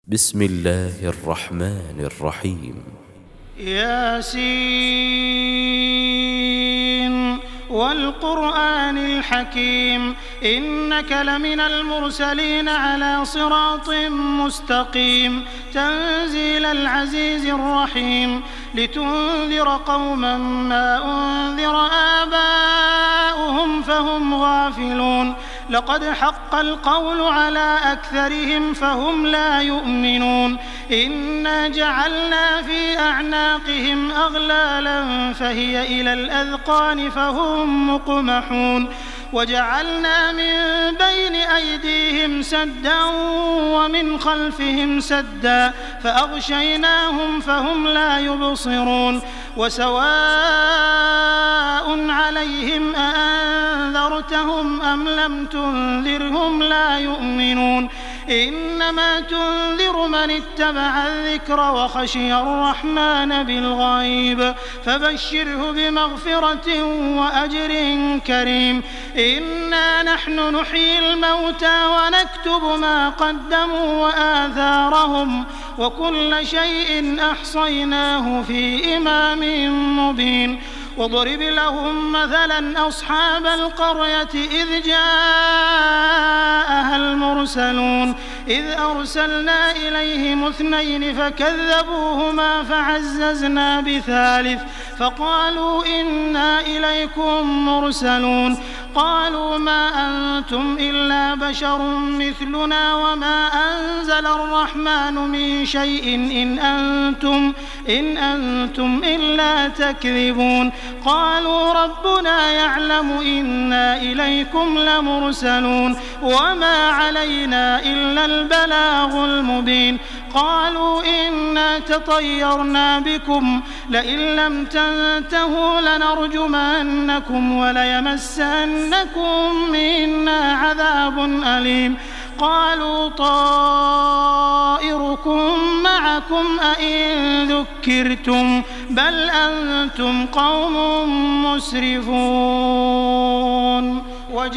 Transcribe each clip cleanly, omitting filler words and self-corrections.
بسم الله الرحمن الرحيم. ياسين والقرآن الحكيم إنك لمن المرسلين على صراط مستقيم تنزيل العزيز الرحيم لتنذر قوما ما أنذر آباؤهم فهم غافلون لقد حق القول على أكثرهم فهم لا يؤمنون إنا جعلنا في أعناقهم أغلالا فهي إلى الأذقان فهم مقمحون وجعلنا من بين أيديهم سدا ومن خلفهم سدا فأغشيناهم فهم لا يبصرون وسواء عليهم أأنذرتهم أم لم تنذرهم لا يؤمنون إنما تنذر من اتبع الذكر وخشي الرحمن بالغيب فبشره بمغفرة وأجر كريم إنا نحن نحيي الموتى ونكتب ما قدموا وآثارهم وكل شيء أحصيناه في إمام مبين واضرب لهم مثلا أصحاب القرية إذ جاءها المرسلون إذ أرسلنا إليهم 2 فكذبوهما فعززنا بثالث فقالوا إنا إليكم مرسلون قالوا ما أنتم إلا بشر مثلنا وما أنزل الرحمن من شيء إن أنتم إلا تكذبون قالوا ربنا يعلم إنا إليكم لمرسلون وما علينا إلا البلاغ المبين قالوا إنا تطيرنا بكم لئن لم تنتهوا لنرجمنكم وليمسنكم منا عذاب أليم قالوا طائركم معكم أئن ذكرتم بل أنتم قوم مسرفون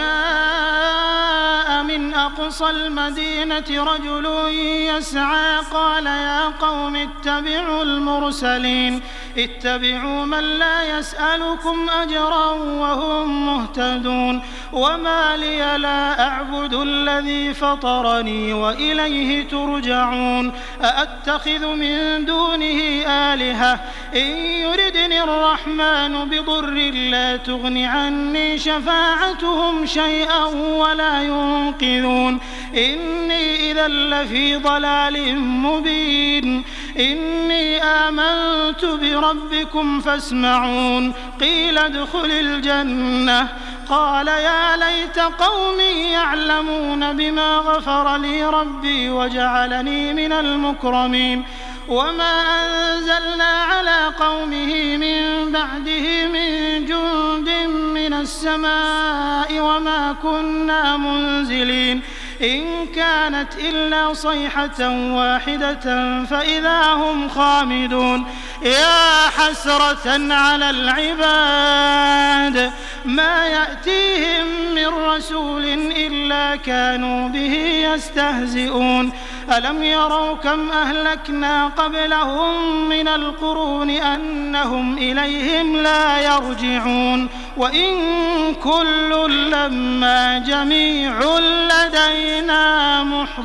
وجاء من أقصى المدينة رجل يسعى قال يا قوم اتبعوا المرسلين اتبعوا من لا يسألكم أجرا وهم مهتدون وما لي لا أعبد الذي فطرني وإليه ترجعون أأتخذ من دونه آلهة إن يردني الرحمن بضر لا تغن عني شفاعتهم شيئا ولا ينقذون إني إذا لفي ضلال مبين إني آمنت بربكم فاسمعون قيل ادخل الجنة قال يا ليت قومي يعلمون بما غفر لي ربي وجعلني من المكرمين وما أنزلنا على قومه من بعده من جند من السماء وما كنا منزلين إن كانت إلا صيحة واحدة فإذا هم خامدون يا حسرة على العباد ما يأتيهم من رسول إلا كانوا به يستهزئون ألم يروا كم أهلكنا قبلهم من القرون أنهم إليهم لا يرجعون وإن كل لما جميع لدينا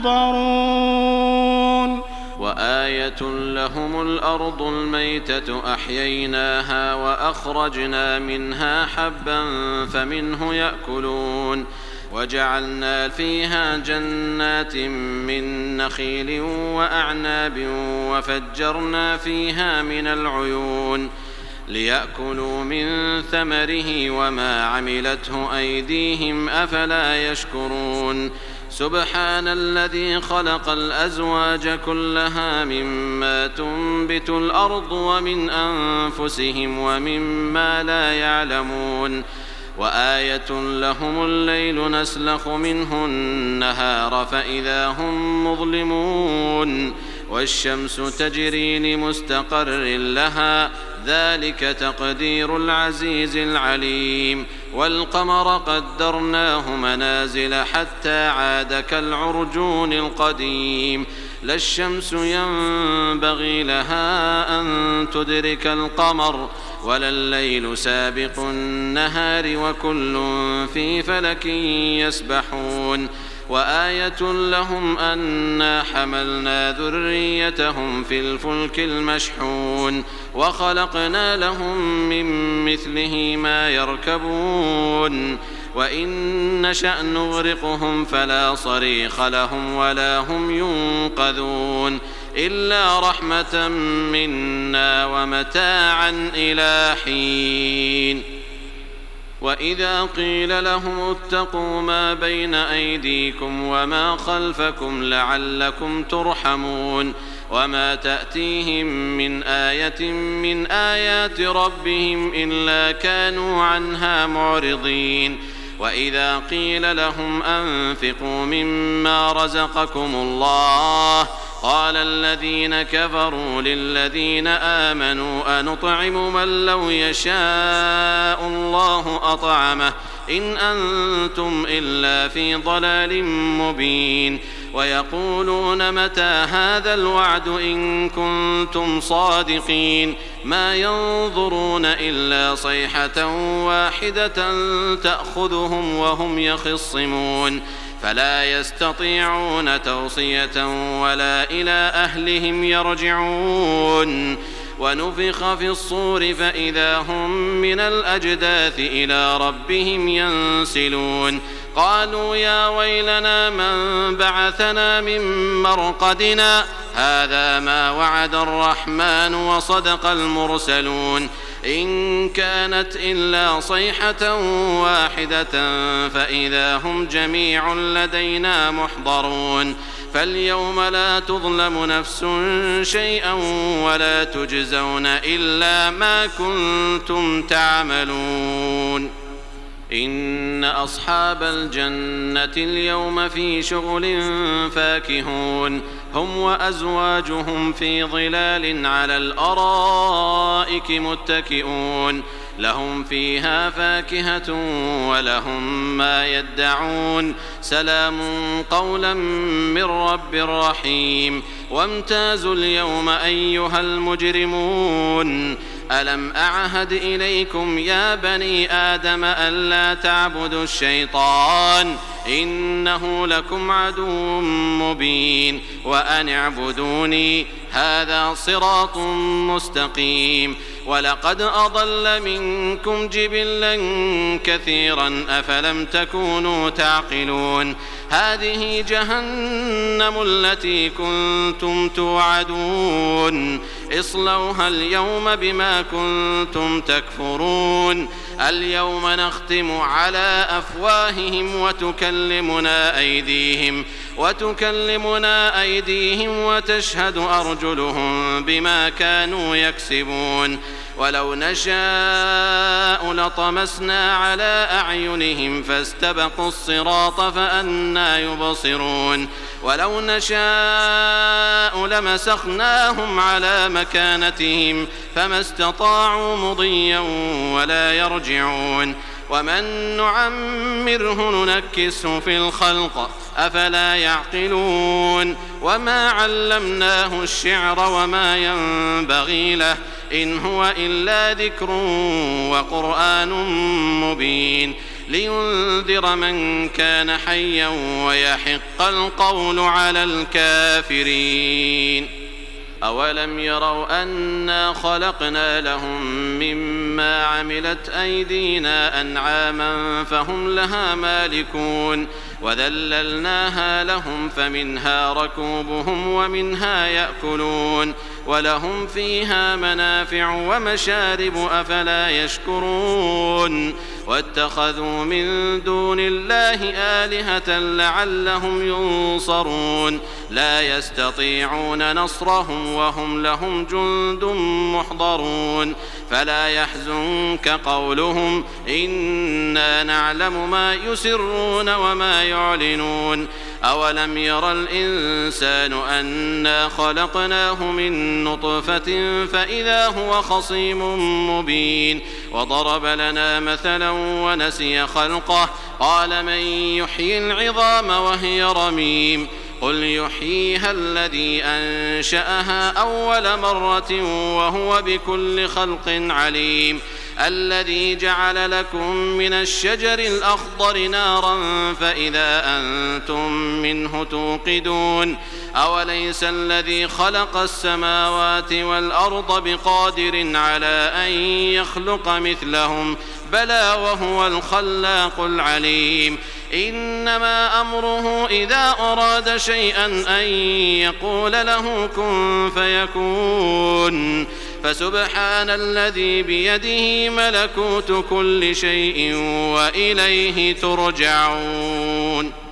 محضرون وآية لهم الأرض الميتة أحييناها وأخرجنا منها حبا فمنه يأكلون وجعلنا فيها جنات من نخيل وأعناب وفجرنا فيها من العيون ليأكلوا من ثمره وما عملته أيديهم أفلا يشكرون سبحان الذي خلق الأزواج كلها مما تنبت الأرض ومن أنفسهم ومما لا يعلمون وآية لهم الليل نسلخ منه النهار فإذا هم مظلمون والشمس تجري لمستقر لها ذلك تقدير العزيز العليم والقمر قدرناه منازل حتى عاد كالعرجون القديم لا الشمس ينبغي لها أن تدرك القمر ولا الليل سابق النهار وكل في فلك يسبحون وآية لهم أنا حملنا ذريتهم في الفلك المشحون وخلقنا لهم من مثله ما يركبون وإن نشأ نغرقهم فلا صريخ لهم ولا هم ينقذون إلا رحمة منا ومتاعا إلى حين وإذا قيل لهم اتقوا ما بين أيديكم وما خلفكم لعلكم ترحمون وما تأتيهم من آية من آيات ربهم إلا كانوا عنها معرضين وإذا قيل لهم أنفقوا مما رزقكم الله قال الذين كفروا للذين آمنوا أنطعم من لو يشاء الله أطعمه إن أنتم إلا في ضلال مبين ويقولون متى هذا الوعد إن كنتم صادقين ما ينظرون إلا صيحة واحدة تأخذهم وهم يخصمون فلا يستطيعون توصية ولا إلى أهلهم يرجعون ونفخ في الصور فإذا هم من الأجداث إلى ربهم ينسلون قالوا يا ويلنا من بعثنا من مرقدنا هذا ما وعد الرحمن وصدق المرسلون إن كانت إلا صيحة واحدة فإذا هم جميع لدينا محضرون فاليوم لا تظلم نفس شيئا ولا تجزون إلا ما كنتم تعملون إن أصحاب الجنة اليوم في شغل فاكهون هم وأزواجهم في ظلال على الأرائك متكئون لهم فيها فاكهة ولهم ما يدعون سلام قولا من رب رحيم وامتازوا اليوم أيها المجرمون ألم أعهد إليكم يا بني آدم ألا تعبدوا الشيطان إنه لكم عدو مبين وأن اعبدوني هذا صراط مستقيم ولقد أضل منكم جبلا كثيرا أفلم تكونوا تعقلون هذه جهنم التي كنتم توعدون اصلوها اليوم بما كنتم تكفرون اليوم نختم على أفواههم وتكلمنا أيديهم وتشهد أرجلهم بما كانوا يكسبون ولو نشاء لطمسنا على أعينهم فاستبقوا الصراط فأنى يبصرون ولو نشاء لمسخناهم على مكانتهم فما استطاعوا مضيا ولا يرجعون ومن نعمره ننكسه في الخلق أفلا يعقلون وما علمناه الشعر وما ينبغي له إن هو إلا ذكر وقرآن مبين لينذر من كان حيا ويحق القول على الكافرين أولم يروا أنا خلقنا لهم مما عملت أيدينا أنعاما فهم لها مالكون وذللناها لهم فمنها ركوبهم ومنها يأكلون ولهم فيها منافع ومشارب أفلا يشكرون واتخذوا من دون الله آلهة لعلهم ينصرون لا يستطيعون نصرهم وهم لهم جند محضرون فلا يحزنك قولهم إنا نعلم ما يسرون وما يعلنون أولم ير الإنسان أنا خلقناه من نطفة فإذا هو خصيم مبين وضرب لنا مثلا ونسي خلقه قال من يحيي العظام وهي رميم قل يحييها الذي أنشأها أول مرة وهو بكل خلق عليم الذي جعل لكم من الشجر الأخضر نارا فإذا أنتم منه توقدون أوليس الذي خلق السماوات والأرض بقادر على أن يخلق مثلهم بلى وهو الخلاق العليم إنما أمره إذا أراد شيئا أن يقول له كن فيكون فسبحان الذي بيده ملكوت كل شيء وإليه ترجعون.